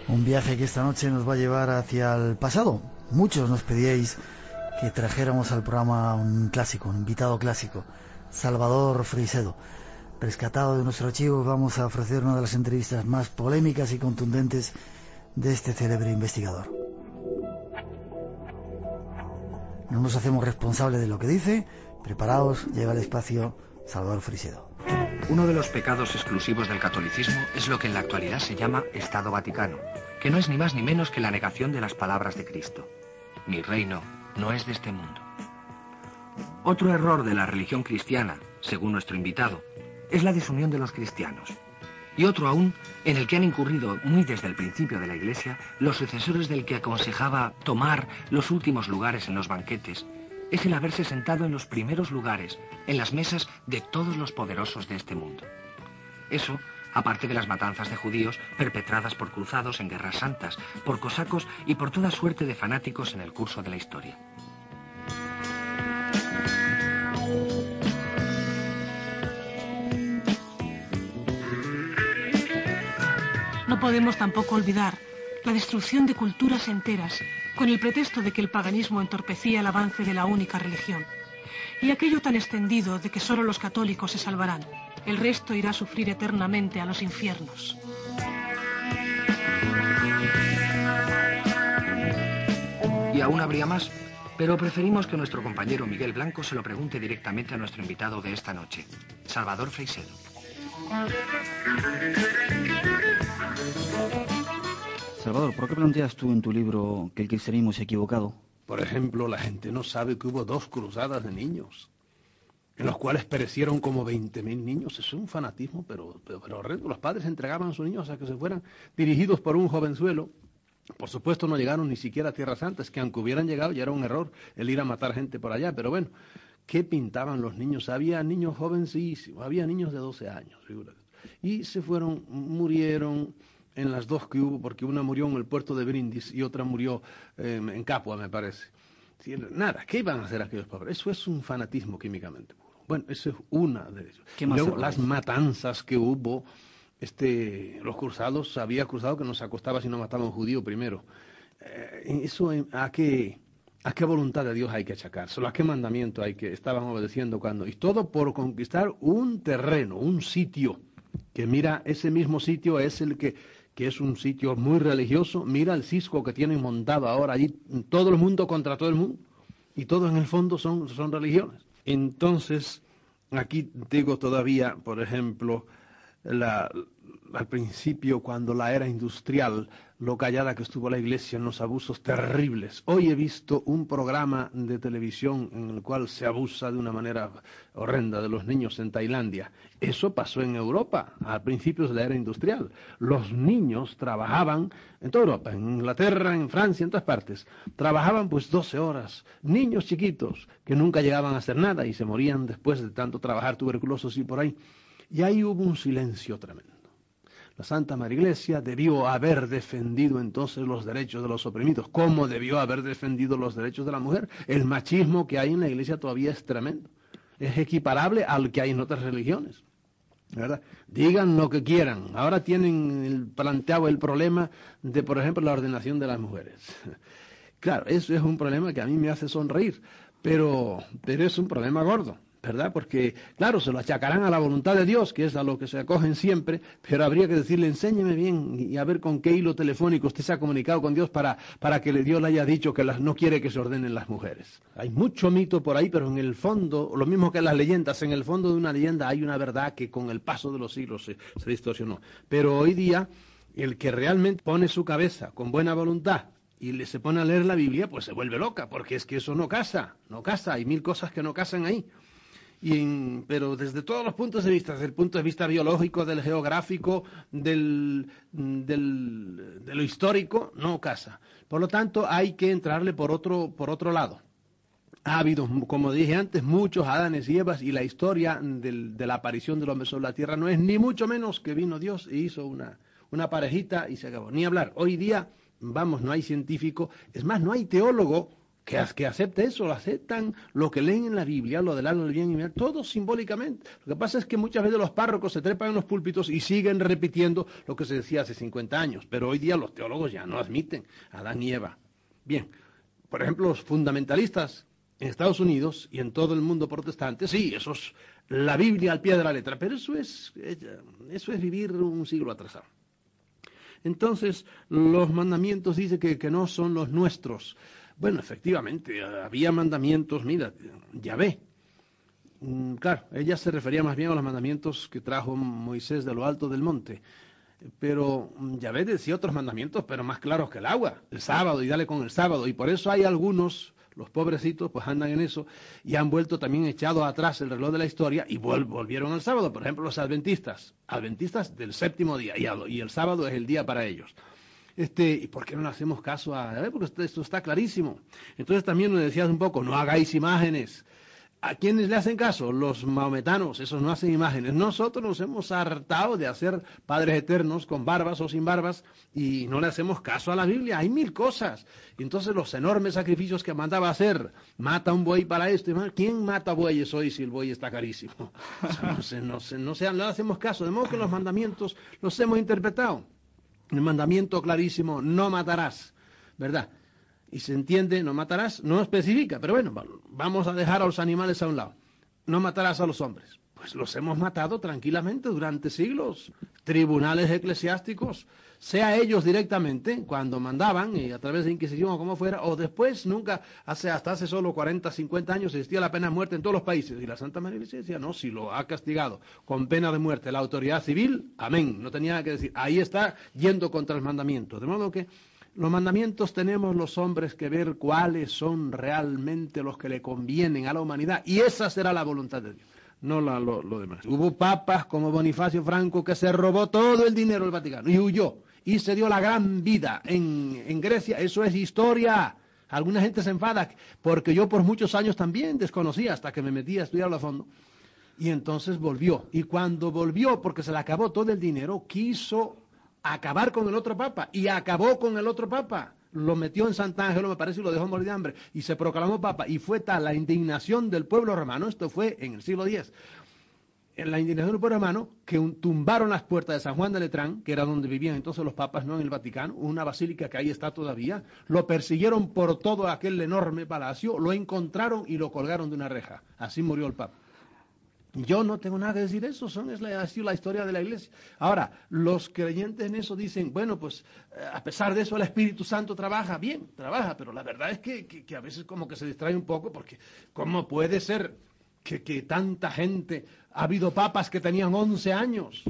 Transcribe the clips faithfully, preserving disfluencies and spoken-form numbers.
Un viaje que esta noche nos va a llevar hacia el pasado. Muchos nos pedíais que trajéramos al programa un clásico, un invitado clásico, Salvador Freixedo. Rescatado de nuestro archivo, vamos a ofrecer una de las entrevistas más polémicas y contundentes de este célebre investigador. No nos hacemos responsables de lo que dice. Preparaos, llega al espacio Salvador Freixedo. Uno de los pecados exclusivos del catolicismo es lo que en la actualidad se llama Estado Vaticano, que no es ni más ni menos que la negación de las palabras de Cristo. Mi reino no es de este mundo. Otro error de la religión cristiana, según nuestro invitado, es la desunión de los cristianos. Y otro aún, en el que han incurrido muy desde el principio de la Iglesia los sucesores del que aconsejaba tomar los últimos lugares en los banquetes, es el haberse sentado en los primeros lugares, en las mesas de todos los poderosos de este mundo. Eso, aparte de las matanzas de judíos perpetradas por cruzados en guerras santas, por cosacos y por toda suerte de fanáticos en el curso de la historia. No podemos tampoco olvidar la destrucción de culturas enteras con el pretexto de que el paganismo entorpecía el avance de la única religión. Y aquello tan extendido de que solo los católicos se salvarán. El resto irá a sufrir eternamente a los infiernos. Y aún habría más, pero preferimos que nuestro compañero Miguel Blanco se lo pregunte directamente a nuestro invitado de esta noche, Salvador Freixedo. Salvador, ¿por qué planteas tú en tu libro que el cristianismo es equivocado? Por ejemplo, la gente no sabe que hubo dos cruzadas de niños, en los cuales perecieron como veinte mil niños. Eso es un fanatismo, pero, pero, pero horrendo. Los padres entregaban a sus niños a que se fueran dirigidos por un jovenzuelo. Por supuesto, no llegaron ni siquiera a Tierra Santa, es que aunque hubieran llegado ya era un error el ir a matar gente por allá. Pero bueno, ¿qué pintaban los niños? Había niños jovencísimos, había niños de doce años, figúrate. Y se fueron, murieron en las dos que hubo, porque una murió en el puerto de Brindis y otra murió eh, en Capua, me parece. Nada, ¿qué iban a hacer aquellos pobres? Eso es un fanatismo químicamente puro. Bueno, eso es una de ellos. ¿Qué más? Luego, las matanzas que hubo, este, los cruzados, había cruzado que no se acostaba si no mataba a un judío primero. Eh, eso, ¿a qué, ¿a qué voluntad de Dios hay que achacárselo? ¿A qué mandamiento hay que estaban obedeciendo cuando? Y todo por conquistar un terreno, un sitio, que mira, ese mismo sitio es el que... que es un sitio muy religioso. Mira el cisco que tienen montado ahora allí, todo el mundo contra todo el mundo, y todo en el fondo son, son religiones. Entonces, aquí digo todavía, por ejemplo, la, al principio, cuando la era industrial, lo callada que estuvo la Iglesia en los abusos terribles. Hoy he visto un programa de televisión en el cual se abusa de una manera horrenda de los niños en Tailandia. Eso pasó en Europa, a principios de la era industrial. Los niños trabajaban en toda Europa, en Inglaterra, en Francia, en todas partes. Trabajaban pues doce horas. Niños chiquitos que nunca llegaban a hacer nada y se morían después de tanto trabajar, tuberculosos y por ahí. Y ahí hubo un silencio tremendo. La Santa Madre Iglesia debió haber defendido entonces los derechos de los oprimidos. ¿Cómo debió haber defendido los derechos de la mujer? El machismo que hay en la Iglesia todavía es tremendo. Es equiparable al que hay en otras religiones, ¿verdad? Digan lo que quieran. Ahora tienen el, planteado el problema de, por ejemplo, la ordenación de las mujeres. Claro, eso es un problema que a mí me hace sonreír, pero, pero es un problema gordo, ¿verdad? Porque, claro, se lo achacarán a la voluntad de Dios, que es a lo que se acogen siempre, pero habría que decirle, enséñeme bien y a ver con qué hilo telefónico usted se ha comunicado con Dios para, para que Dios le haya dicho que las, no quiere que se ordenen las mujeres. Hay mucho mito por ahí, pero en el fondo, lo mismo que las leyendas, en el fondo de una leyenda hay una verdad que con el paso de los siglos se, se distorsionó. Pero hoy día, el que realmente pone su cabeza con buena voluntad y le se pone a leer la Biblia, pues se vuelve loca, porque es que eso no casa, no casa, hay mil cosas que no casan ahí. Y en, pero desde todos los puntos de vista, desde el punto de vista biológico, del geográfico, del, del, de lo histórico, no casa. Por lo tanto, hay que entrarle por otro, por otro lado. Ha habido, como dije antes, muchos Adanes y Evas, y la historia del, de la aparición del hombre sobre la tierra no es ni mucho menos que vino Dios y hizo una, una parejita y se acabó. Ni hablar. Hoy día, vamos, no hay científico, es más, no hay teólogo Que, que acepte eso, lo aceptan lo que leen en la Biblia, lo del alma del bien y mal, todo simbólicamente. Lo que pasa es que muchas veces los párrocos se trepan en los púlpitos y siguen repitiendo lo que se decía hace cincuenta años, pero hoy día los teólogos ya no admiten a Adán y Eva. Bien, por ejemplo, los fundamentalistas en Estados Unidos y en todo el mundo protestante, sí, eso es la Biblia al pie de la letra, pero eso es, eso es vivir un siglo atrasado. Entonces, los mandamientos dicen que, que no son los nuestros. Bueno, efectivamente, había mandamientos, mira, Yahvé. Claro, ella se refería más bien a los mandamientos que trajo Moisés de lo alto del monte. Pero Yahvé decía otros mandamientos, pero más claros que el agua. El sábado, y dale con el sábado. Y por eso hay algunos, los pobrecitos, pues andan en eso, y han vuelto también echado atrás el reloj de la historia, y vol volvieron al sábado. Por ejemplo, los adventistas. Adventistas del séptimo día, y, y el sábado es el día para ellos. Este, ¿y por qué no le hacemos caso a Yahvé? Porque esto, esto está clarísimo. Entonces también nos decías un poco, no hagáis imágenes. ¿A quiénes le hacen caso? Los mahometanos, esos no hacen imágenes. Nosotros nos hemos hartado de hacer padres eternos con barbas o sin barbas y no le hacemos caso a la Biblia. Hay mil cosas. Y entonces los enormes sacrificios que mandaba hacer, mata un buey para esto. ¿Quién mata bueyes hoy si el buey está carísimo? No sé, no sé, no sé, no le hacemos caso. De modo que los mandamientos los hemos interpretado. El mandamiento clarísimo, no matarás, ¿verdad? Y se entiende, no matarás, no especifica, pero bueno, vamos a dejar a los animales a un lado. No matarás a los hombres. Pues los hemos matado tranquilamente durante siglos. Tribunales eclesiásticos, sea ellos directamente, cuando mandaban, y a través de Inquisición o como fuera, o después, nunca, hace hasta hace solo cuarenta, cincuenta años existía la pena de muerte en todos los países. Y la Santa Madre Iglesia decía, no, si lo ha castigado con pena de muerte la autoridad civil, amén, no tenía nada que decir. Ahí está yendo contra el mandamiento. De modo que los mandamientos tenemos los hombres que ver cuáles son realmente los que le convienen a la humanidad, y esa será la voluntad de Dios, no la, lo, lo demás. Hubo papas como Bonifacio Franco que se robó todo el dinero del Vaticano y huyó, y se dio la gran vida en, en Grecia. Eso es historia. Alguna gente se enfada porque yo por muchos años también desconocía hasta que me metí a estudiarlo a fondo. Y entonces volvió, y cuando volvió, porque se le acabó todo el dinero, quiso acabar con el otro papa, y acabó con el otro papa, lo metió en Sant'Angelo, me parece, y lo dejó morir de hambre, y se proclamó papa, y fue tal la indignación del pueblo romano, esto fue en el siglo diez, en la indignación del pueblo romano, que un, tumbaron las puertas de San Juan de Letrán, que era donde vivían entonces los papas, no en el Vaticano, una basílica que ahí está todavía, lo persiguieron por todo aquel enorme palacio, lo encontraron y lo colgaron de una reja, así murió el papa. Yo no tengo nada que decir eso, son, es la, es la historia de la Iglesia. Ahora, los creyentes en eso dicen, bueno, pues eh, a pesar de eso el Espíritu Santo trabaja, bien, trabaja, pero la verdad es que, que, que a veces como que se distrae un poco, porque ¿cómo puede ser que, que tanta gente, ha habido papas que tenían once años?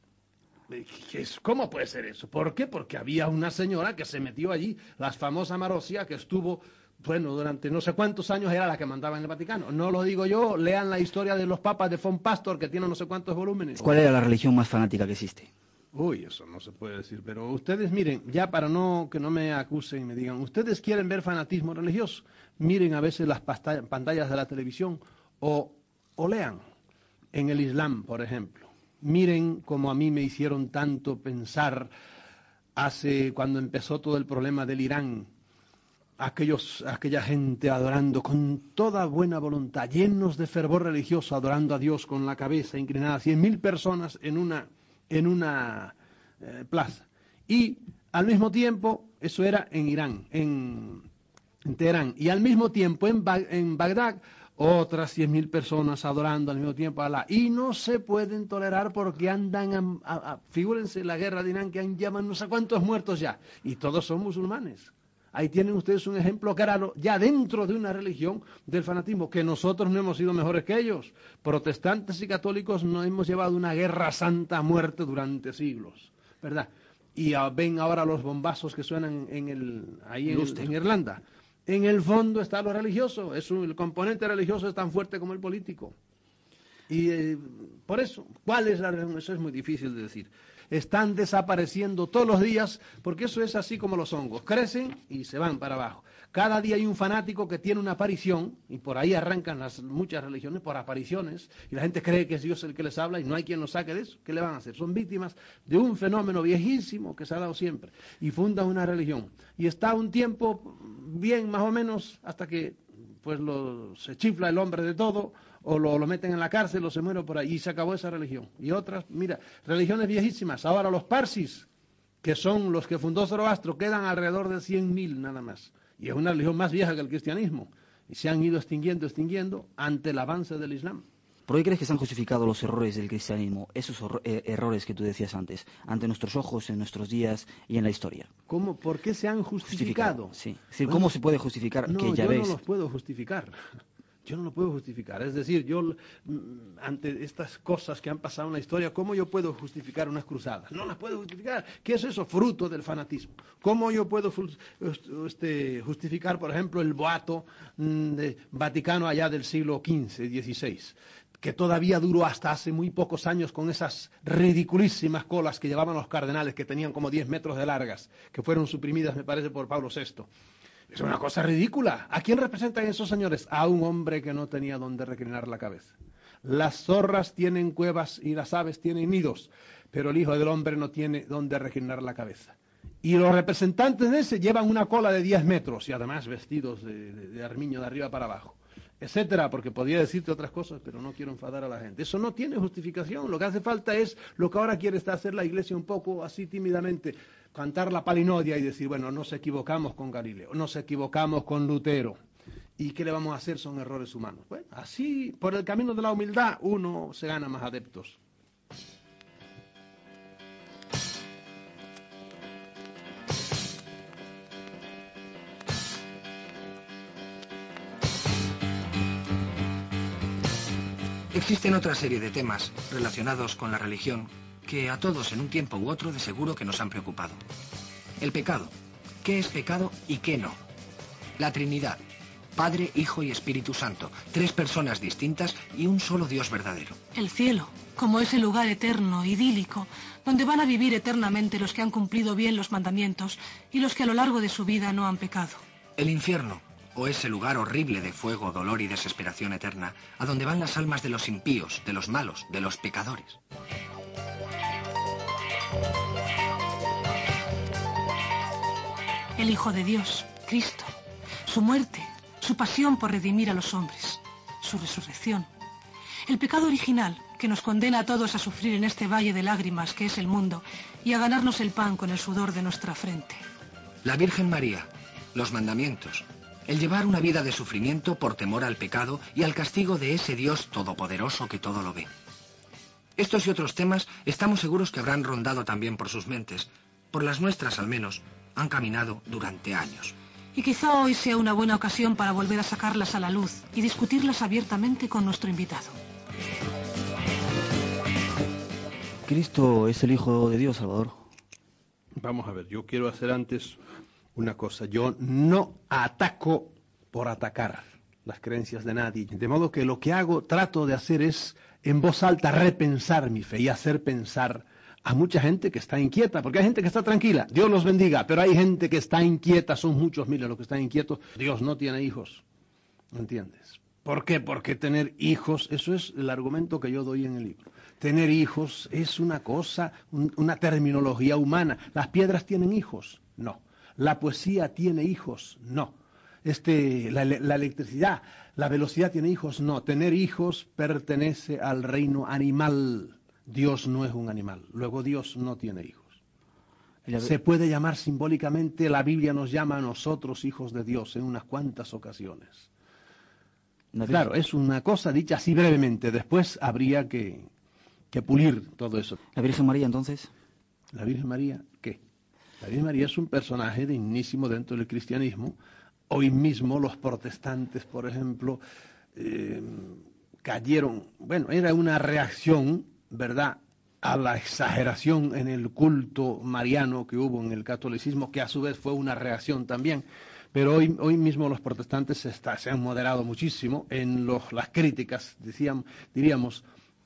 ¿Cómo puede ser eso? ¿Por qué? Porque había una señora que se metió allí, la famosa Marosia, que estuvo... Bueno, durante no sé cuántos años era la que mandaba en el Vaticano. No lo digo yo, lean la historia de los papas de Von Pastor, que tiene no sé cuántos volúmenes. ¿Cuál era la religión más fanática que existe? Uy, eso no se puede decir, pero ustedes miren, ya para no que no me acusen y me digan, ¿ustedes quieren ver fanatismo religioso? Miren a veces las pantallas de la televisión o, o lean en el Islam, por ejemplo. Miren como a mí me hicieron tanto pensar hace cuando empezó todo el problema del Irán. Aquellos, aquella gente adorando con toda buena voluntad, llenos de fervor religioso, adorando a Dios con la cabeza inclinada, cien mil personas en una, en una eh, plaza. Y al mismo tiempo, eso era en Irán, en, en Teherán, y al mismo tiempo en, ba en Bagdad, otras cien mil personas adorando al mismo tiempo a Alá. Y no se pueden tolerar porque andan, a, a, a, figúrense la guerra de Irán, que han llaman no sé cuántos muertos ya, y todos son musulmanes. Ahí tienen ustedes un ejemplo claro, ya dentro de una religión del fanatismo, que nosotros no hemos sido mejores que ellos. Protestantes y católicos no hemos llevado una guerra santa a muerte durante siglos, ¿verdad? Y uh, ven ahora los bombazos que suenan en el, ahí en, en Irlanda. En el fondo está lo religioso, es un, el componente religioso es tan fuerte como el político. Y eh, por eso, ¿cuál es la religión? Eso es muy difícil de decir. Están desapareciendo todos los días, porque eso es así como los hongos, crecen y se van para abajo. Cada día hay un fanático que tiene una aparición, y por ahí arrancan las muchas religiones, por apariciones, y la gente cree que es Dios el que les habla, y no hay quien los saque de eso. ¿Qué le van a hacer? Son víctimas de un fenómeno viejísimo que se ha dado siempre, y fundan una religión. Y está un tiempo bien, más o menos, hasta que pues lo, se chifla el hombre de todo, o lo, lo meten en la cárcel, o se muere por ahí, y se acabó esa religión. Y otras, mira, religiones viejísimas, ahora los parsis, que son los que fundó Zoroastro, quedan alrededor de cien mil nada más. Y es una religión más vieja que el cristianismo. Y se han ido extinguiendo, extinguiendo, ante el avance del Islam. ¿Por qué crees que se han justificado los errores del cristianismo, esos hor- eh, errores que tú decías antes, ante nuestros ojos, en nuestros días y en la historia? ¿Cómo? ¿Por qué se han justificado? Justificado, sí. Es decir, Bueno, ¿cómo se puede justificar no, que ya yo ves? no los puedo justificar. Yo no lo puedo justificar. Es decir, yo, mm, ante estas cosas que han pasado en la historia, ¿cómo yo puedo justificar unas cruzadas? No las puedo justificar. ¿Qué es eso? Fruto del fanatismo. ¿Cómo yo puedo este, justificar, por ejemplo, el boato mm, de Vaticano allá del siglo quince, dieciséis? Que todavía duró hasta hace muy pocos años con esas ridiculísimas colas que llevaban los cardenales, que tenían como diez metros de largas, que fueron suprimidas, me parece, por Pablo sexto. Es una cosa ridícula. ¿A quién representan esos señores? A un hombre que no tenía donde reclinar la cabeza. Las zorras tienen cuevas y las aves tienen nidos, pero el Hijo del Hombre no tiene donde reclinar la cabeza. Y los representantes de ese llevan una cola de diez metros y además vestidos de, de, de armiño de arriba para abajo, etcétera, porque podría decirte otras cosas, pero no quiero enfadar a la gente. Eso no tiene justificación. Lo que hace falta es lo que ahora quiere hacer la Iglesia un poco así tímidamente, cantar la palinodia y decir, bueno, nos equivocamos con Galileo, nos equivocamos con Lutero. ¿Y qué le vamos a hacer? Son errores humanos. Bueno, así, por el camino de la humildad, uno se gana más adeptos. Existen otra serie de temas relacionados con la religión que a todos en un tiempo u otro de seguro que nos han preocupado. El pecado. ¿Qué es pecado y qué no? La Trinidad. Padre, Hijo y Espíritu Santo. Tres personas distintas y un solo Dios verdadero. El cielo, como ese lugar eterno, idílico, donde van a vivir eternamente los que han cumplido bien los mandamientos y los que a lo largo de su vida no han pecado. El infierno. O ese lugar horrible de fuego, dolor y desesperación eterna, a donde van las almas de los impíos, de los malos, de los pecadores. El Hijo de Dios, Cristo, su muerte, su pasión por redimir a los hombres, su resurrección. El pecado original, que nos condena a todos a sufrir en este valle de lágrimas que es el mundo y a ganarnos el pan con el sudor de nuestra frente. La Virgen María, los mandamientos. El llevar una vida de sufrimiento por temor al pecado y al castigo de ese Dios todopoderoso que todo lo ve. Estos y otros temas estamos seguros que habrán rondado también por sus mentes, por las nuestras al menos, han caminado durante años. Y quizá hoy sea una buena ocasión para volver a sacarlas a la luz y discutirlas abiertamente con nuestro invitado. ¿Cristo es el Hijo de Dios, Salvador? Vamos a ver, yo quiero hacer antes una cosa. Yo no ataco por atacar las creencias de nadie. De modo que lo que hago, trato de hacer es, en voz alta, repensar mi fe y hacer pensar a mucha gente que está inquieta, porque hay gente que está tranquila, Dios los bendiga, pero hay gente que está inquieta, son muchos miles los que están inquietos. Dios no tiene hijos, ¿entiendes? ¿Por qué? Porque tener hijos, eso es el argumento que yo doy en el libro. Tener hijos es una cosa, un, una terminología humana. ¿Las piedras tienen hijos? No. ¿La poesía tiene hijos? No. Este, la, la electricidad, la velocidad tiene hijos? No. Tener hijos pertenece al reino animal. Dios no es un animal. Luego Dios no tiene hijos. Se puede llamar simbólicamente, la Biblia nos llama a nosotros hijos de Dios en unas cuantas ocasiones. Claro, es una cosa dicha así brevemente. Después habría que, que pulir todo eso. ¿La Virgen María entonces? ¿La Virgen María qué? La Virgen María es un personaje dignísimo dentro del cristianismo. Hoy mismo los protestantes, por ejemplo, eh, cayeron, bueno, era una reacción, ¿verdad?, a la exageración en el culto mariano que hubo en el catolicismo, que a su vez fue una reacción también. Pero hoy, hoy mismo los protestantes se, está, se han moderado muchísimo en los, las críticas, decían, diríamos,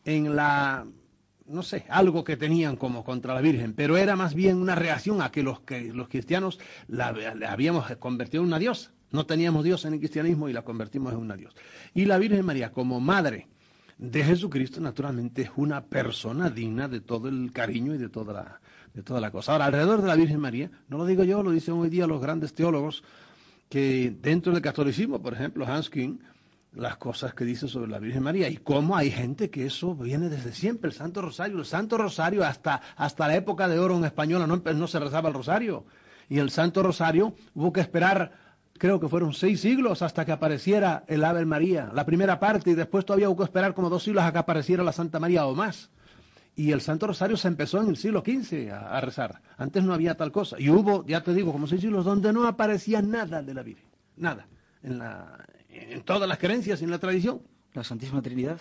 en la, no sé, algo que tenían como contra la Virgen, pero era más bien una reacción a que los, que los cristianos la, la habíamos convertido en una diosa. No teníamos Dios en el cristianismo y la convertimos en una diosa. Y la Virgen María, como madre de Jesucristo, naturalmente es una persona digna de todo el cariño y de toda la, de toda la cosa. Ahora, alrededor de la Virgen María, no lo digo yo, lo dicen hoy día los grandes teólogos, que dentro del catolicismo, por ejemplo, Hans Küng, las cosas que dice sobre la Virgen María y cómo hay gente que eso viene desde siempre, el Santo Rosario, el Santo Rosario hasta, hasta la época de oro en española no, no se rezaba el Rosario, y el Santo Rosario hubo que esperar, creo que fueron seis siglos hasta que apareciera el Ave María, la primera parte, y después todavía hubo que esperar como dos siglos a que apareciera la Santa María o más. Y el Santo Rosario se empezó en el siglo quince a, a rezar, antes no había tal cosa, y hubo, ya te digo, como seis siglos donde no aparecía nada de la Virgen, nada, en la... en todas las creencias y en la tradición. ¿La Santísima Trinidad?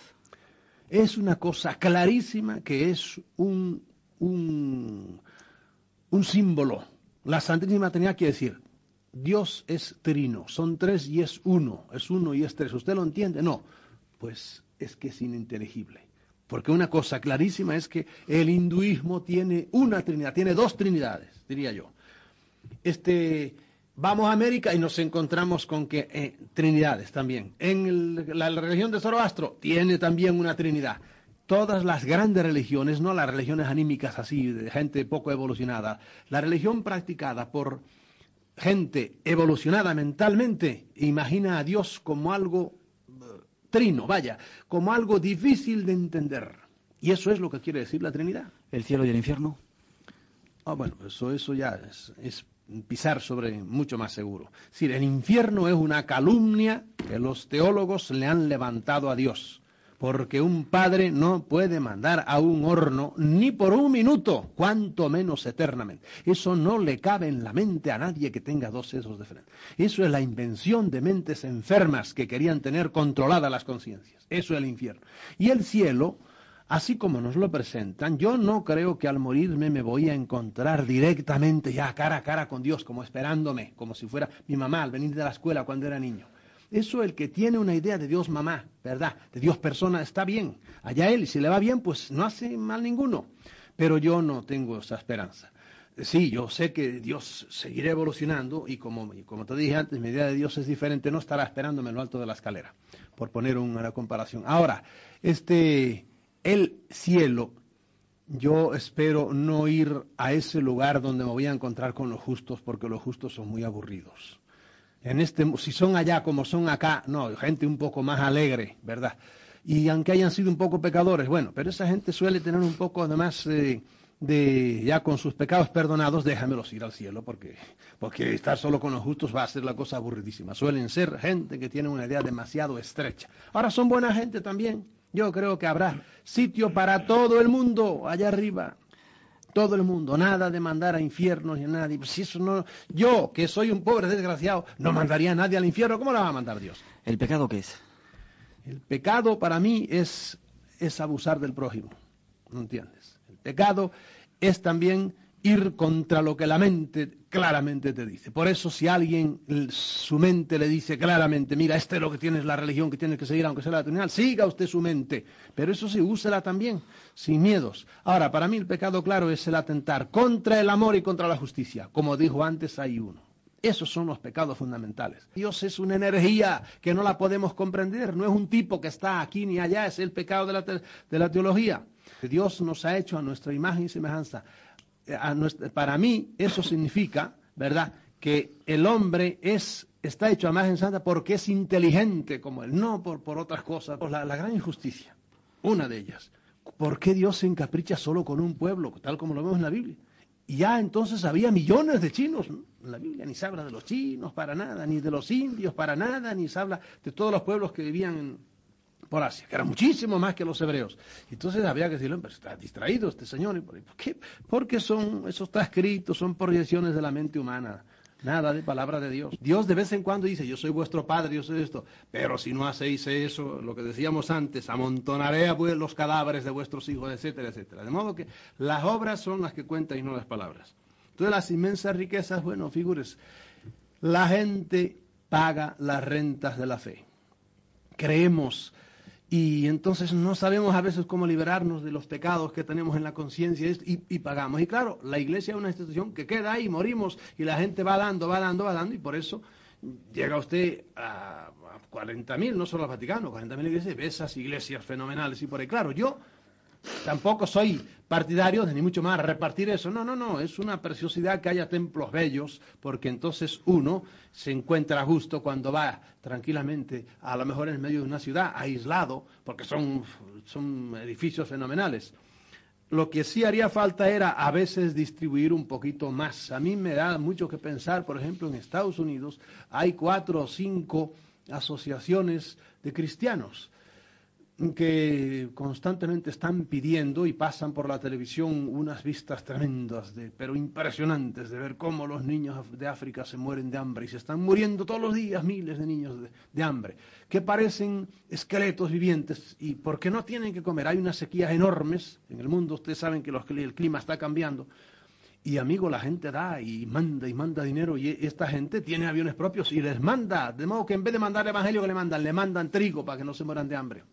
Es una cosa clarísima que es un, un, un símbolo. La Santísima Trinidad quiere decir, Dios es trino, son tres y es uno, es uno y es tres. ¿Usted lo entiende? No, pues es que es ininteligible. Porque una cosa clarísima es que el hinduismo tiene una trinidad, tiene dos trinidades, diría yo. Este... Vamos a América y nos encontramos con que eh, trinidades también. En el, la, la religión de Zoroastro tiene también una trinidad. Todas las grandes religiones, no las religiones anímicas así, de gente poco evolucionada, la religión practicada por gente evolucionada mentalmente, imagina a Dios como algo uh, trino, vaya, como algo difícil de entender. Y eso es lo que quiere decir la Trinidad. ¿El cielo y el infierno? Ah, bueno, eso, eso ya es... es pisar sobre mucho más seguro. Es decir, el infierno es una calumnia que los teólogos le han levantado a Dios, porque un padre no puede mandar a un horno ni por un minuto, cuanto menos eternamente. Eso no le cabe en la mente a nadie que tenga dos sesos de frente. Eso es la invención de mentes enfermas que querían tener controladas las conciencias. Eso es el infierno. Y el cielo, así como nos lo presentan, yo no creo que al morirme me voy a encontrar directamente ya cara a cara con Dios, como esperándome, como si fuera mi mamá al venir de la escuela cuando era niño. Eso, el que tiene una idea de Dios mamá, ¿verdad?, de Dios persona, está bien. Allá él, y si le va bien, pues no hace mal ninguno. Pero yo no tengo esa esperanza. Sí, yo sé que Dios seguirá evolucionando y como, y como te dije antes, mi idea de Dios es diferente, no estará esperándome en lo alto de la escalera, por poner una comparación. Ahora, este... el cielo, yo espero no ir a ese lugar donde me voy a encontrar con los justos, porque los justos son muy aburridos. En este, si son allá como son acá, no, gente un poco más alegre, ¿verdad? Y aunque hayan sido un poco pecadores, bueno, pero esa gente suele tener un poco además eh, de, ya con sus pecados perdonados, déjamelos ir al cielo, porque, porque estar solo con los justos va a ser la cosa aburridísima. Suelen ser gente que tiene una idea demasiado estrecha. Ahora son buena gente también. Yo creo que habrá sitio para todo el mundo allá arriba. Todo el mundo. Nada de mandar a infiernos ni a nadie. Pues si eso no, yo, que soy un pobre desgraciado, no mandaría a nadie al infierno. ¿Cómo lo va a mandar Dios? ¿El pecado qué es? El pecado para mí es, es abusar del prójimo. ¿No entiendes? El pecado es también ir contra lo que la mente claramente te dice. Por eso si alguien, su mente le dice claramente, mira, este es lo que tiene, es la religión que tienes que seguir, aunque sea la Trinidad, siga usted su mente. Pero eso sí, úsela también, sin miedos. Ahora, para mí el pecado claro es el atentar contra el amor y contra la justicia. Como dijo antes, hay uno. Esos son los pecados fundamentales. Dios es una energía que no la podemos comprender, no es un tipo que está aquí ni allá, es el pecado de la, te de la teología. Dios nos ha hecho a nuestra imagen y semejanza. A nuestra, para mí eso significa, ¿verdad?, que el hombre es, está hecho a imagen santa porque es inteligente como él, no por, por otras cosas. Por la, la gran injusticia, una de ellas. ¿Por qué Dios se encapricha solo con un pueblo, tal como lo vemos en la Biblia? Y ya entonces había millones de chinos, ¿no? En la Biblia ni se habla de los chinos para nada, ni de los indios para nada, ni se habla de todos los pueblos que vivían en por Asia, que era muchísimo más que los hebreos. Entonces había que decirle, pero está distraído este señor. ¿Por qué? Porque son, eso está escrito, son proyecciones de la mente humana, nada de palabra de Dios. Dios de vez en cuando dice, yo soy vuestro padre, yo soy esto, pero si no hacéis eso, lo que decíamos antes, amontonaré a los cadáveres de vuestros hijos, etcétera, etcétera. De modo que las obras son las que cuentan y no las palabras. Entonces las inmensas riquezas, bueno, figures, la gente paga las rentas de la fe. Creemos Y entonces no sabemos a veces cómo liberarnos de los pecados que tenemos en la conciencia y, y pagamos. Y claro, la iglesia es una institución que queda ahí, morimos y la gente va dando, va dando, va dando y por eso llega usted a, a cuarenta mil, no solo al Vaticano, cuarenta mil iglesias, ve esas iglesias fenomenales y por ahí. Claro, yo tampoco soy partidario de ni mucho más repartir eso. No, no, no, es una preciosidad que haya templos bellos, porque entonces uno se encuentra justo cuando va tranquilamente, a lo mejor en medio de una ciudad, aislado, porque son, son edificios fenomenales. Lo que sí haría falta era a veces distribuir un poquito más. A mí me da mucho que pensar, por ejemplo, en Estados Unidos hay cuatro o cinco asociaciones de cristianos que constantemente están pidiendo y pasan por la televisión unas vistas tremendas, de, pero impresionantes, de ver cómo los niños de África se mueren de hambre y se están muriendo todos los días miles de niños de, de hambre, que parecen esqueletos vivientes y porque no tienen que comer. Hay unas sequías enormes en el mundo, ustedes saben que los, el clima está cambiando y amigo, la gente da y manda y manda dinero y esta gente tiene aviones propios y les manda, de modo que en vez de mandar evangelio que le mandan, le mandan trigo para que no se mueran de hambre.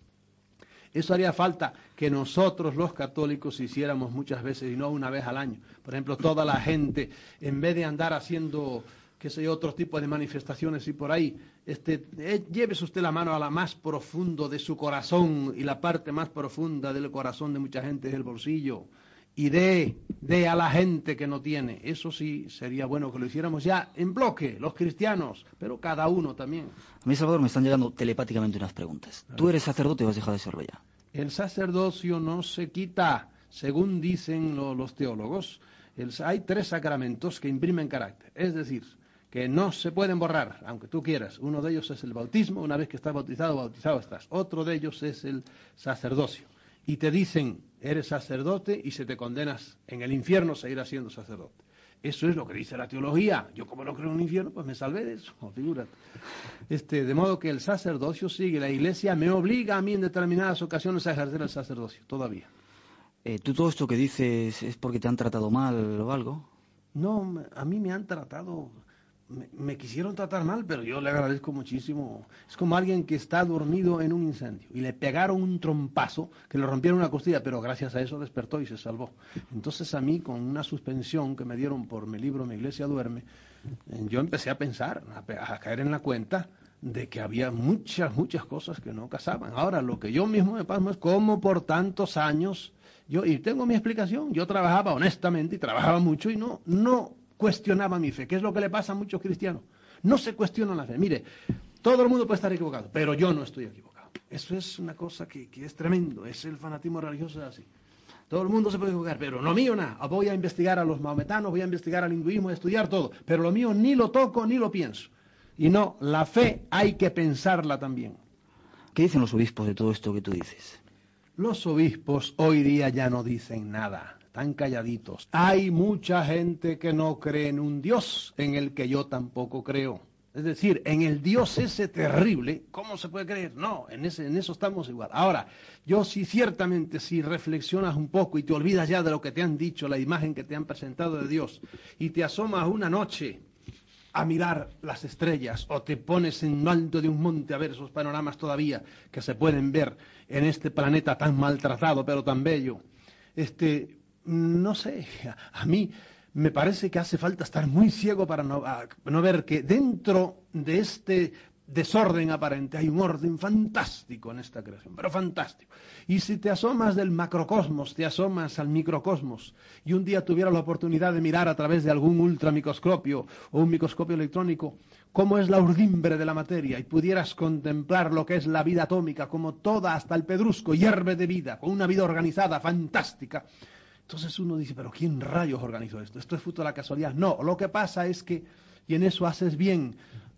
Eso haría falta que nosotros los católicos hiciéramos muchas veces y no una vez al año. Por ejemplo, toda la gente, en vez de andar haciendo, qué sé yo, otro tipo de manifestaciones y por ahí, este, eh, llévese usted la mano a la más profundo de su corazón y la parte más profunda del corazón de mucha gente es el bolsillo. Y dé, dé a la gente que no tiene. Eso sí sería bueno que lo hiciéramos ya en bloque, los cristianos, pero cada uno también. A mí, Salvador, me están llegando telepáticamente unas preguntas. ¿Tú eres sacerdote o has dejado de serlo ya? El sacerdocio no se quita, según dicen lo, los teólogos. El, hay tres sacramentos que imprimen carácter, es decir, que no se pueden borrar, aunque tú quieras. Uno de ellos es el bautismo, una vez que estás bautizado, bautizado estás. Otro de ellos es el sacerdocio. Y te dicen, eres sacerdote y se te condenas en el infierno a seguir siendo sacerdote. Eso es lo que dice la teología. Yo como no creo en un infierno, pues me salvé de eso, figúrate. Este, de modo que el sacerdocio sigue. La iglesia me obliga a mí en determinadas ocasiones a ejercer el sacerdocio, todavía. Eh, ¿Tú todo esto que dices es porque te han tratado mal o algo? No, a mí me han tratado... Me, me quisieron tratar mal, pero yo le agradezco muchísimo. Es como alguien que está dormido en un incendio y le pegaron un trompazo que le rompieron una costilla, pero gracias a eso despertó y se salvó. Entonces a mí, con una suspensión que me dieron por mi libro Mi Iglesia Duerme, yo empecé a pensar, a, a caer en la cuenta de que había muchas, muchas cosas que no casaban. Ahora, lo que yo mismo me pasmo es cómo por tantos años, yo y tengo mi explicación, yo trabajaba honestamente y trabajaba mucho y no, no cuestionaba mi fe, que es lo que le pasa a muchos cristianos. No se cuestiona la fe. Mire, todo el mundo puede estar equivocado, pero yo no estoy equivocado. Eso es una cosa que, que es tremendo, es el fanatismo religioso así. Todo el mundo se puede equivocar, pero lo mío nada. Voy a investigar a los maometanos, voy a investigar al hinduismo, voy a estudiar todo, pero lo mío ni lo toco ni lo pienso. Y no, la fe hay que pensarla también. ¿Qué dicen los obispos de todo esto que tú dices? Los obispos hoy día ya no dicen nada. Están calladitos. Hay mucha gente que no cree en un Dios en el que yo tampoco creo. Es decir, en el Dios ese terrible, ¿cómo se puede creer? No, en, ese, en eso estamos igual. Ahora, yo sí ciertamente, si reflexionas un poco y te olvidas ya de lo que te han dicho, la imagen que te han presentado de Dios, y te asomas una noche a mirar las estrellas, o te pones en lo alto de un monte a ver esos panoramas todavía que se pueden ver en este planeta tan maltratado, pero tan bello, este... No sé, a mí me parece que hace falta estar muy ciego para no, no ver que dentro de este desorden aparente hay un orden fantástico en esta creación, pero fantástico. Y si te asomas del macrocosmos, te asomas al microcosmos, y un día tuvieras la oportunidad de mirar a través de algún ultramicroscopio o un microscopio electrónico cómo es la urdimbre de la materia, y pudieras contemplar lo que es la vida atómica, como toda, hasta el pedrusco, hierve de vida, con una vida organizada, fantástica. Entonces uno dice, pero ¿quién rayos organizó esto? ¿Esto es fruto de la casualidad? No, lo que pasa es que, y en eso haces bien,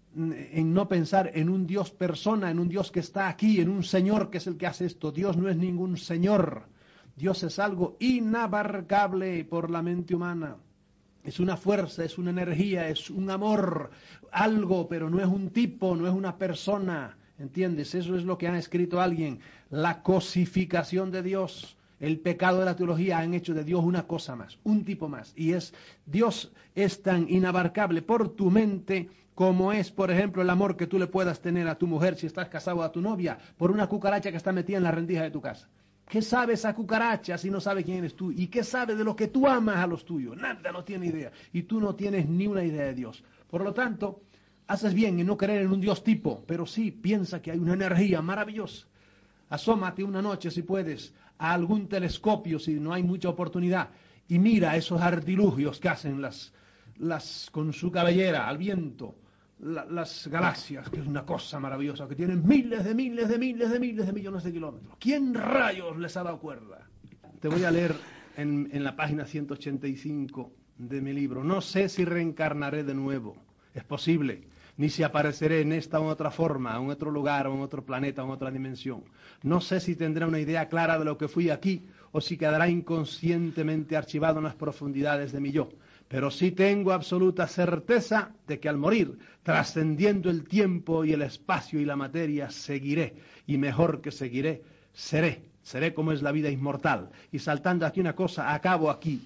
en no pensar en un Dios persona, en un Dios que está aquí, en un Señor que es el que hace esto. Dios no es ningún Señor. Dios es algo inabarcable por la mente humana. Es una fuerza, es una energía, es un amor, algo, pero no es un tipo, no es una persona. ¿Entiendes? Eso es lo que ha escrito alguien, la cosificación de Dios. El pecado de la teología han hecho de Dios una cosa más, un tipo más. Y es, Dios es tan inabarcable por tu mente como es, por ejemplo, el amor que tú le puedas tener a tu mujer si estás casado o a tu novia por una cucaracha que está metida en la rendija de tu casa. ¿Qué sabe esa cucaracha si no sabe quién eres tú? ¿Y qué sabe de lo que tú amas a los tuyos? Nada, no tiene idea. Y tú no tienes ni una idea de Dios. Por lo tanto, haces bien en no creer en un Dios tipo, pero sí piensa que hay una energía maravillosa. Asómate una noche, si puedes, a algún telescopio, si no hay mucha oportunidad, y mira esos artilugios que hacen las, las con su cabellera al viento, la, las galaxias, que es una cosa maravillosa, que tienen miles de miles de miles de miles de millones de kilómetros. ¿Quién rayos les ha dado cuerda? Te voy a leer en, en la página ciento ochenta y cinco de mi libro. No sé si reencarnaré de nuevo. Es posible. Ni si apareceré en esta o en otra forma, en otro lugar, o en otro planeta, o en otra dimensión. No sé si tendré una idea clara de lo que fui aquí, o si quedará inconscientemente archivado en las profundidades de mi yo. Pero sí tengo absoluta certeza de que al morir, trascendiendo el tiempo y el espacio y la materia, seguiré. Y mejor que seguiré, seré. Seré como es la vida inmortal. Y saltando aquí una cosa, acabo aquí.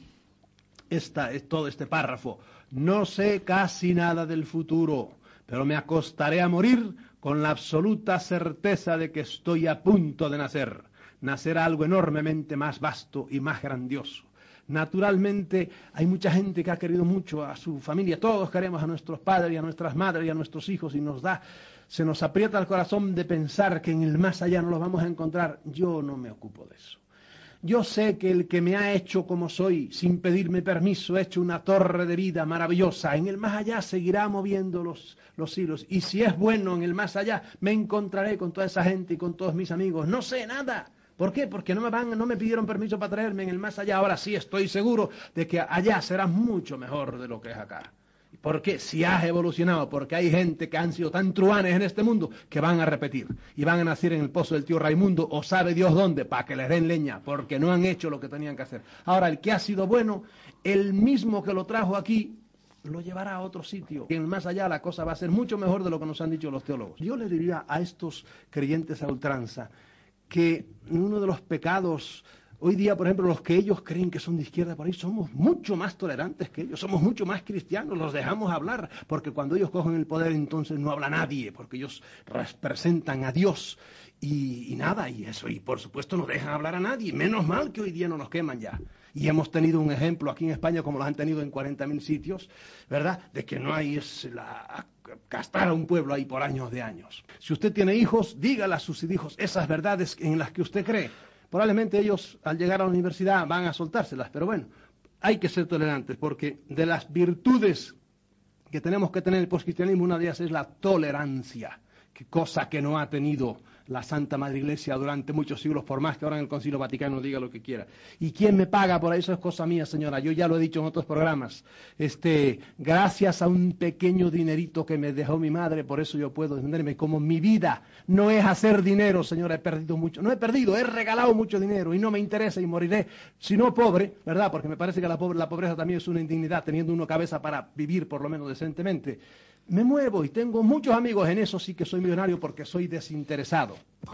Esta es todo este párrafo. No sé casi nada del futuro, pero me acostaré a morir con la absoluta certeza de que estoy a punto de nacer. Nacerá algo enormemente más vasto y más grandioso. Naturalmente, hay mucha gente que ha querido mucho a su familia. Todos queremos a nuestros padres y a nuestras madres y a nuestros hijos, y nos da, se nos aprieta el corazón de pensar que en el más allá no los vamos a encontrar. Yo no me ocupo de eso. Yo sé que el que me ha hecho como soy, sin pedirme permiso, ha hecho una torre de vida maravillosa. En el más allá seguirá moviendo los, los hilos. Y si es bueno en el más allá, me encontraré con toda esa gente y con todos mis amigos. No sé nada. ¿Por qué? Porque no me van, no me pidieron permiso para traerme en el más allá. Ahora sí estoy seguro de que allá será mucho mejor de lo que es acá. ¿Por qué? Si has evolucionado, porque hay gente que han sido tan truanes en este mundo que van a repetir y van a nacer en el pozo del tío Raimundo o sabe Dios dónde para que les den leña, porque no han hecho lo que tenían que hacer. Ahora, el que ha sido bueno, el mismo que lo trajo aquí, lo llevará a otro sitio. En el más allá la cosa va a ser mucho mejor de lo que nos han dicho los teólogos. Yo le diría a estos creyentes a ultranza que uno de los pecados, hoy día, por ejemplo, los que ellos creen que son de izquierda por ahí, somos mucho más tolerantes que ellos, somos mucho más cristianos, los dejamos hablar, porque cuando ellos cogen el poder entonces no habla nadie, porque ellos representan a Dios y, y nada, y eso, y por supuesto no dejan hablar a nadie, menos mal que hoy día no nos queman ya. Y hemos tenido un ejemplo aquí en España, como lo han tenido en cuarenta mil sitios, ¿verdad?, de que no hay es la... castrar a un pueblo ahí por años de años. Si usted tiene hijos, dígale a sus hijos esas verdades en las que usted cree. Probablemente ellos al llegar a la universidad van a soltárselas, pero bueno, hay que ser tolerantes, porque de las virtudes que tenemos que tener el poscristianismo, una de ellas es la tolerancia, que cosa que no ha tenido la Santa Madre Iglesia durante muchos siglos, por más que ahora en el Concilio Vaticano diga lo que quiera. ¿Y quién me paga por eso? Es cosa mía, señora. Yo ya lo he dicho en otros programas. Este, gracias a un pequeño dinerito que me dejó mi madre, por eso yo puedo defenderme. Como mi vida no es hacer dinero, señora, he perdido mucho. No he perdido, he regalado mucho dinero y no me interesa y moriré, si no pobre, ¿verdad? Porque me parece que la, pobre, la pobreza también es una indignidad, teniendo uno cabeza para vivir por lo menos decentemente. Me muevo y tengo muchos amigos, en eso sí que soy millonario porque soy desinteresado.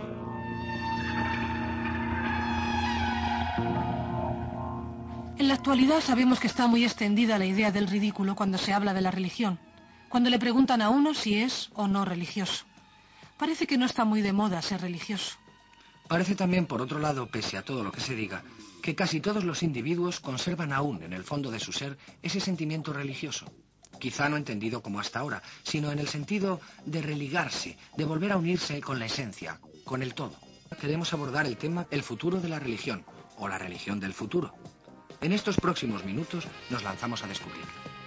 En la actualidad sabemos que está muy extendida la idea del ridículo cuando se habla de la religión, cuando le preguntan a uno si es o no religioso. Parece que no está muy de moda ser religioso. Parece también, por otro lado, pese a todo lo que se diga, que casi todos los individuos conservan aún en el fondo de su ser ese sentimiento religioso. Quizá no entendido como hasta ahora, sino en el sentido de religarse, de volver a unirse con la esencia, con el todo. Queremos abordar el tema el futuro de la religión, o la religión del futuro. En estos próximos minutos nos lanzamos a descubrirlo.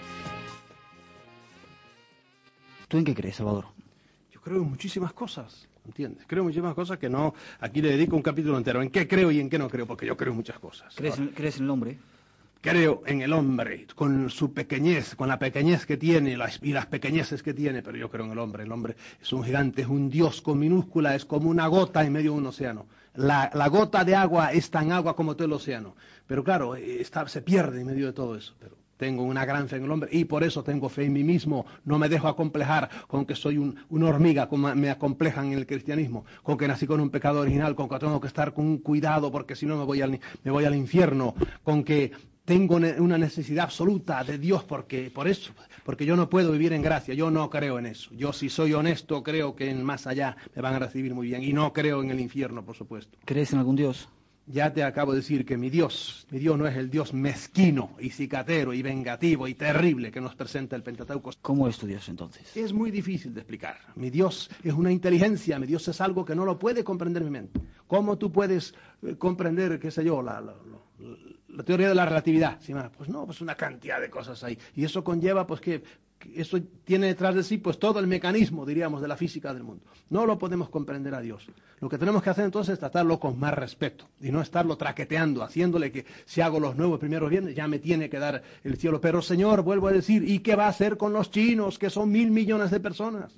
¿Tú en qué crees, Salvador? Yo creo en muchísimas cosas, ¿entiendes? Creo en muchísimas cosas que no... Aquí le dedico un capítulo entero. ¿En qué creo y en qué no creo? Porque yo creo en muchas cosas. ¿Crees en, ¿crees en el hombre? Creo en el hombre, con su pequeñez, con la pequeñez que tiene las, y las pequeñeces que tiene, pero yo creo en el hombre. El hombre es un gigante, es un dios con minúscula, es como una gota en medio de un océano. La, la gota de agua es tan agua como todo el océano. Pero claro, está, se pierde en medio de todo eso. Pero Tengo una gran fe en el hombre y por eso tengo fe en mí mismo. No me dejo acomplejar con que soy un, una hormiga, como me acomplejan en el cristianismo, con que nací con un pecado original, con que tengo que estar con un cuidado porque si no me voy al, me voy al infierno, con que tengo una necesidad absoluta de Dios porque por eso, porque yo no puedo vivir en gracia. Yo no creo en eso. Yo, si soy honesto, creo que en más allá me van a recibir muy bien y no creo en el infierno, por supuesto. ¿Crees en algún Dios? Ya te acabo de decir que mi Dios, mi Dios no es el Dios mezquino y cicatero y vengativo y terrible que nos presenta el Pentateuco. ¿Cómo es tu Dios entonces? Es muy difícil de explicar. Mi Dios es una inteligencia, mi Dios es algo que no lo puede comprender mi mente. ¿Cómo tú puedes eh, comprender, qué sé yo, la, la, la, la teoría de la relatividad? ¿Sí? Pues no, pues una cantidad de cosas ahí. Y eso conlleva, pues que... Eso tiene detrás de sí pues todo el mecanismo, diríamos, de la física del mundo. No lo podemos comprender a Dios. Lo que tenemos que hacer entonces es tratarlo con más respeto y no estarlo traqueteando, haciéndole que si hago los nuevos primeros viernes ya me tiene que dar el cielo. Pero Señor, vuelvo a decir, ¿y qué va a hacer con los chinos, que son mil millones de personas?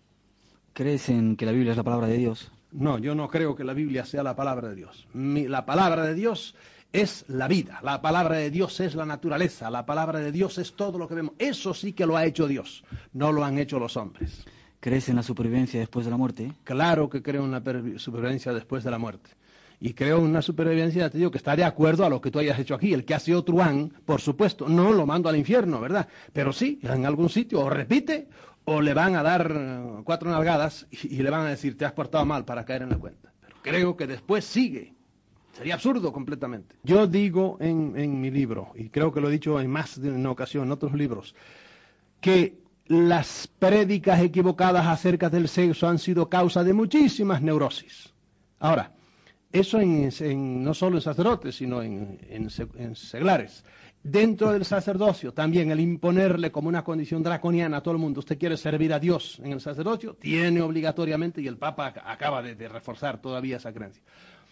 ¿Crees en que la Biblia es la palabra de Dios? No, yo no creo que la Biblia sea la palabra de Dios. Mi, la palabra de Dios es la vida, la palabra de Dios es la naturaleza, la palabra de Dios es todo lo que vemos. Eso sí que lo ha hecho Dios, no lo han hecho los hombres. ¿Crees en la supervivencia después de la muerte? Claro que creo en la supervivencia después de la muerte. Y creo en una supervivencia, te digo, que está de acuerdo a lo que tú hayas hecho aquí. El que ha sido truán, por supuesto, no lo mando al infierno, ¿verdad? Pero sí, en algún sitio o repite o le van a dar cuatro nalgadas y, y le van a decir, te has portado mal para caer en la cuenta. Pero creo que después sigue. Sería absurdo completamente. Yo digo en, en mi libro, y creo que lo he dicho en más de una ocasión, en otros libros, que las prédicas equivocadas acerca del sexo han sido causa de muchísimas neurosis. Ahora, eso en, en, no solo en sacerdotes, sino en, en, en seglares. Dentro del sacerdocio, también el imponerle como una condición draconiana a todo el mundo, usted quiere servir a Dios en el sacerdocio, tiene obligatoriamente, y el Papa acaba de, de reforzar todavía esa creencia,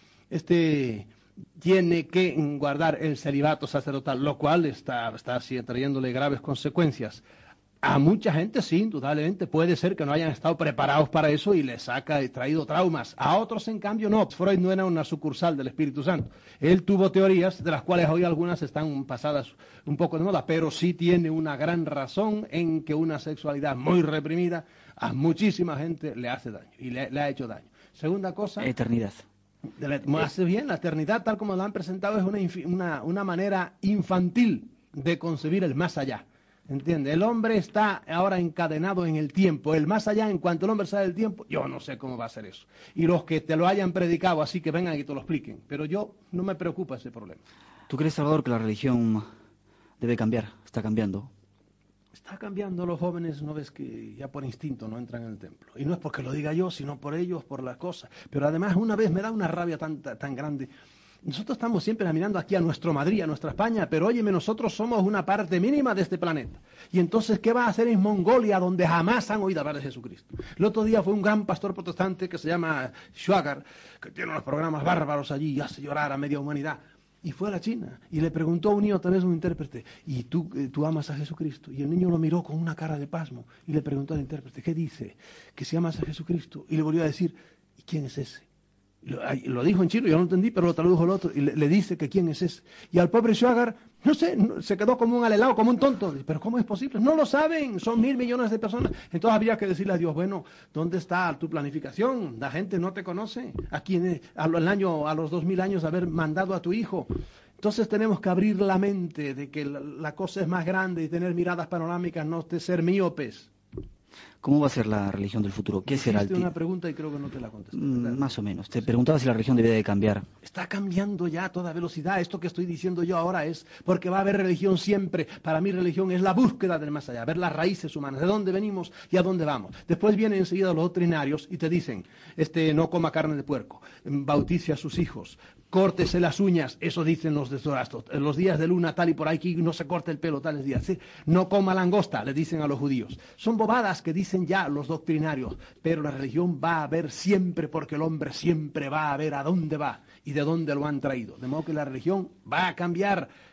este tiene que guardar el celibato sacerdotal, lo cual está, está trayéndole graves consecuencias. A mucha gente, sí, indudablemente, puede ser que no hayan estado preparados para eso y les ha traído traumas. A otros, en cambio, no. Freud no era una sucursal del Espíritu Santo. Él tuvo teorías, de las cuales hoy algunas están pasadas un poco de moda, pero sí tiene una gran razón en que una sexualidad muy reprimida a muchísima gente le hace daño y le, le ha hecho daño. Segunda cosa... Eternidad. De la, hace bien, la eternidad tal como la han presentado es una, una, una manera infantil de concebir el más allá. ¿Entiende? El hombre está ahora encadenado en el tiempo. El más allá, en cuanto el hombre sale del tiempo, yo no sé cómo va a ser eso. Y los que te lo hayan predicado así que vengan y te lo expliquen. Pero yo no me preocupa ese problema. ¿Tú crees, Salvador, que la religión debe cambiar? ¿Está cambiando? Está cambiando. Los jóvenes, no ves que ya por instinto no entran en el templo. Y no es porque lo diga yo, sino por ellos, por las cosas. Pero además, una vez me da una rabia tan, tan grande. Nosotros estamos siempre mirando aquí a nuestro Madrid, a nuestra España, pero óyeme, nosotros somos una parte mínima de este planeta. Y entonces, ¿qué va a hacer en Mongolia, donde jamás han oído hablar de Jesucristo? El otro día fue un gran pastor protestante que se llama Schwager, que tiene unos programas bárbaros allí y hace llorar a media humanidad. Y fue a la China y le preguntó a un niño, otra vez un intérprete, ¿y tú, eh, tú amas a Jesucristo? Y el niño lo miró con una cara de pasmo y le preguntó al intérprete, ¿qué dice? Que si amas a Jesucristo. Y le volvió a decir, ¿y quién es ese? Lo, lo dijo en chino, yo no entendí, pero lo tradujo el otro y le, le dice que quién es ese. Y al pobre Schwager, no sé, no, se quedó como un alelao, como un tonto. Pero ¿cómo es posible? No lo saben, son mil millones de personas. Entonces habría que decirle a Dios, bueno, ¿dónde está tu planificación? La gente no te conoce. ¿A quién, al año, a los dos mil años de haber mandado a tu hijo? Entonces tenemos que abrir la mente de que la, la cosa es más grande y tener miradas panorámicas, no de ser míopes. ¿Cómo va a ser la religión del futuro? ¿Qué será el Hiciste una pregunta y creo que no te la contesté. Mm, más o menos. Te preguntaba si la religión debía de cambiar. Está cambiando ya a toda velocidad. Esto que estoy diciendo yo ahora es porque va a haber religión siempre. Para mí religión es la búsqueda del más allá, ver las raíces humanas, de dónde venimos y a dónde vamos. Después vienen enseguida los doctrinarios y te dicen, este, no coma carne de puerco, bautice a sus hijos, córtese las uñas, eso dicen los de Zoroastro, los días de luna tal y por ahí que no se corte el pelo tales días, ¿sí? No coma langosta, le dicen a los judíos. Son bobadas que dicen ya los doctrinarios, pero la religión va a haber siempre porque el hombre siempre va a ver a dónde va y de dónde lo han traído. De modo que la religión va a cambiar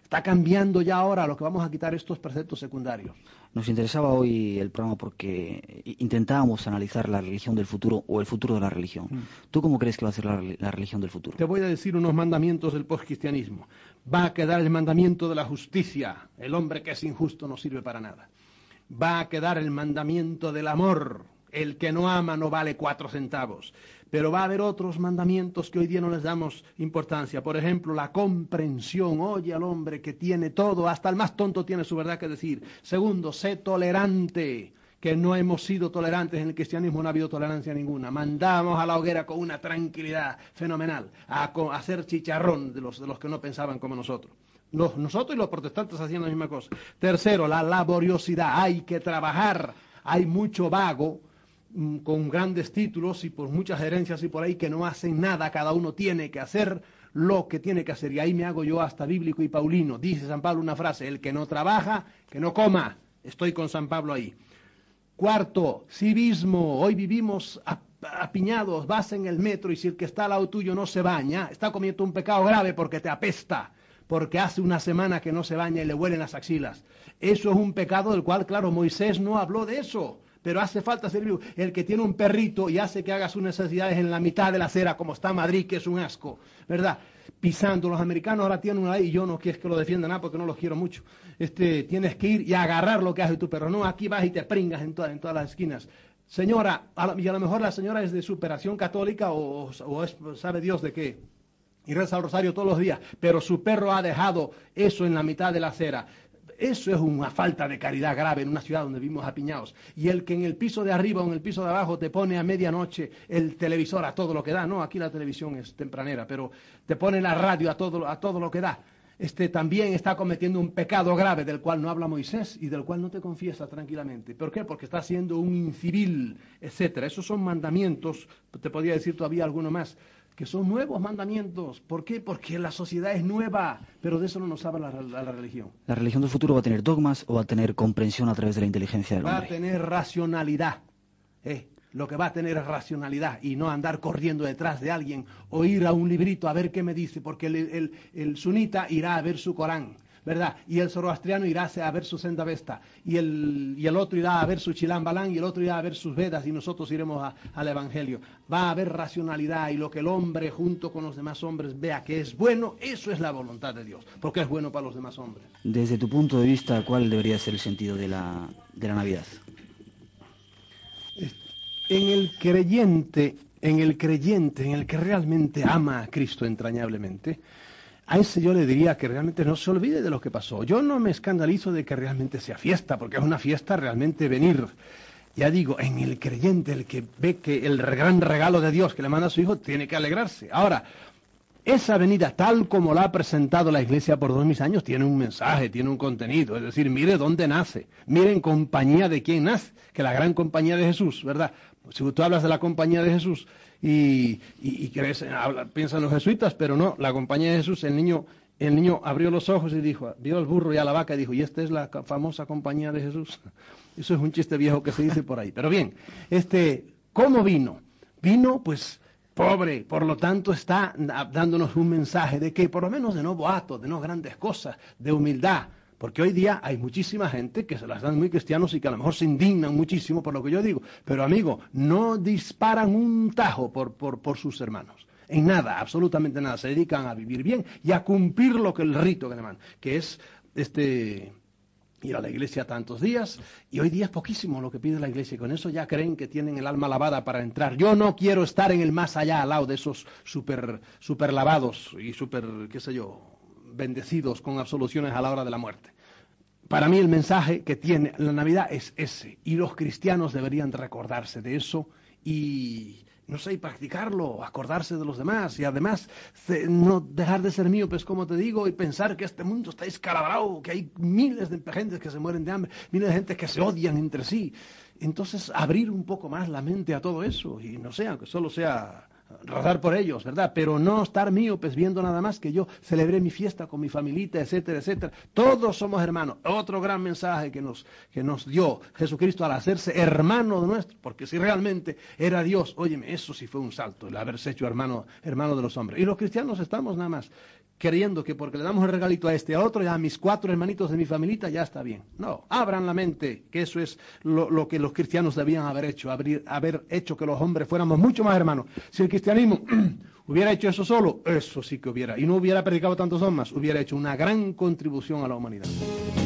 Está cambiando ya ahora lo que vamos a quitar estos preceptos secundarios. Nos interesaba hoy el programa porque intentábamos analizar la religión del futuro o el futuro de la religión. Mm. ¿Tú cómo crees que va a ser la, la religión del futuro? Te voy a decir unos mandamientos del postcristianismo. Va a quedar el mandamiento de la justicia. El hombre que es injusto no sirve para nada. Va a quedar el mandamiento del amor. El que no ama no vale cuatro centavos. Pero va a haber otros mandamientos que hoy día no les damos importancia. Por ejemplo, la comprensión. Oye al hombre que tiene todo, hasta el más tonto tiene su verdad que decir. Segundo, sé tolerante, que no hemos sido tolerantes en el cristianismo, no ha habido tolerancia ninguna. Mandamos a la hoguera con una tranquilidad fenomenal a, a hacer chicharrón de los, de los que no pensaban como nosotros. Los, nosotros y los protestantes hacían la misma cosa. Tercero, la laboriosidad. Hay que trabajar. Hay mucho vago con grandes títulos y por muchas herencias y por ahí que no hacen nada, cada uno tiene que hacer lo que tiene que hacer, y ahí me hago yo hasta bíblico y paulino. Dice San Pablo una frase: el que no trabaja, que no coma. Estoy con San Pablo ahí. Cuarto, civismo. Hoy vivimos apiñados, vas en el metro y si el que está al lado tuyo no se baña, está cometiendo un pecado grave porque te apesta, porque hace una semana que no se baña y le huelen las axilas. Eso es un pecado del cual, claro, Moisés no habló de eso. Pero hace falta ser vivo. El que tiene un perrito y hace que haga sus necesidades en la mitad de la acera, como está Madrid, que es un asco, ¿verdad? Pisando. Los americanos ahora tienen una ley, y yo no quiero que lo defienda nada porque no los quiero mucho. Este, tienes que ir y agarrar lo que hace tu perro. No, aquí vas y te pringas en, toda, en todas las esquinas. Señora, a la, y a lo mejor la señora es de superación católica o, o es, sabe Dios de qué, y reza el rosario todos los días, pero su perro ha dejado eso en la mitad de la acera. Eso es una falta de caridad grave en una ciudad donde vivimos apiñados. Y el que en el piso de arriba o en el piso de abajo te pone a medianoche el televisor a todo lo que da, no, aquí la televisión es tempranera, pero te pone la radio a todo, a todo lo que da, este también está cometiendo un pecado grave del cual no habla Moisés y del cual no te confiesa tranquilamente. ¿Por qué? Porque está siendo un incivil, etcétera. Esos son mandamientos, te podría decir todavía alguno más, que son nuevos mandamientos. ¿Por qué? Porque la sociedad es nueva, pero de eso no nos habla la, la, la religión. ¿La religión del futuro va a tener dogmas o va a tener comprensión a través de la inteligencia del va hombre? Va a tener racionalidad. Eh, lo que va a tener es racionalidad y no andar corriendo detrás de alguien o ir a un librito a ver qué me dice, porque el, el, el sunita irá a ver su Corán, ¿verdad? Y el zoroastriano irá a ver su Senda Vesta, y el, y el otro irá a ver su Chilam Balam, y el otro irá a ver sus Vedas, y nosotros iremos a, al Evangelio. Va a haber racionalidad, y lo que el hombre junto con los demás hombres vea que es bueno, eso es la voluntad de Dios, porque es bueno para los demás hombres. Desde tu punto de vista, ¿cuál debería ser el sentido de la, de la Navidad? En el creyente, en el creyente, en el que realmente ama a Cristo entrañablemente, a ese yo le diría que realmente no se olvide de lo que pasó. Yo no me escandalizo de que realmente sea fiesta, porque es una fiesta realmente venir. Ya digo, en el creyente, el que ve que el gran regalo de Dios que le manda a su hijo, tiene que alegrarse. Ahora, esa venida tal como la ha presentado la Iglesia por dos mil años, tiene un mensaje, tiene un contenido. Es decir, mire dónde nace, mire en compañía de quién nace, que la gran compañía de Jesús, ¿verdad? Si tú hablas de la compañía de Jesús y, y, y crees, habla, piensan los jesuitas, pero no, la compañía de Jesús, el niño, el niño abrió los ojos y dijo, vio al burro y a la vaca y dijo, y esta es la famosa compañía de Jesús. Eso es un chiste viejo que se dice por ahí. Pero bien, este, ¿cómo vino? Vino, pues, pobre, por lo tanto está dándonos un mensaje de que, por lo menos de no boatos, de no grandes cosas, de humildad. Porque hoy día hay muchísima gente que se las dan muy cristianos y que a lo mejor se indignan muchísimo por lo que yo digo. Pero amigo, no disparan un tajo por, por, por sus hermanos. En nada, absolutamente nada. Se dedican a vivir bien y a cumplir lo que el rito que le mandan, que es este ir a la iglesia tantos días. Y hoy día es poquísimo lo que pide la iglesia y con eso ya creen que tienen el alma lavada para entrar. Yo no quiero estar en el más allá al lado de esos super, super lavados y super, qué sé yo, bendecidos con absoluciones a la hora de la muerte. Para mí el mensaje que tiene la Navidad es ese, y los cristianos deberían recordarse de eso y, no sé, y practicarlo, acordarse de los demás y además no dejar de ser míopes, como te digo, y pensar que este mundo está escalabrado, que hay miles de gente que se mueren de hambre, miles de gente que se odian entre sí. Entonces abrir un poco más la mente a todo eso y no sea, que solo sea rezar por ellos, ¿verdad? Pero no estar míopes viendo nada más que yo celebré mi fiesta con mi familita, etcétera, etcétera. Todos somos hermanos. Otro gran mensaje que nos, que nos dio Jesucristo al hacerse hermano nuestro, porque si realmente era Dios, óyeme, eso sí fue un salto, el haberse hecho hermano, hermano de los hombres. Y los cristianos estamos nada más creyendo que porque le damos el regalito a este y a otro, ya a mis cuatro hermanitos de mi familita, ya está bien. No, abran la mente, que eso es lo, lo que los cristianos debían haber hecho, abrir, haber hecho que los hombres fuéramos mucho más hermanos. Si el cristianismo hubiera hecho eso solo, eso sí que hubiera, y no hubiera predicado tantos dogmas, hubiera hecho una gran contribución a la humanidad.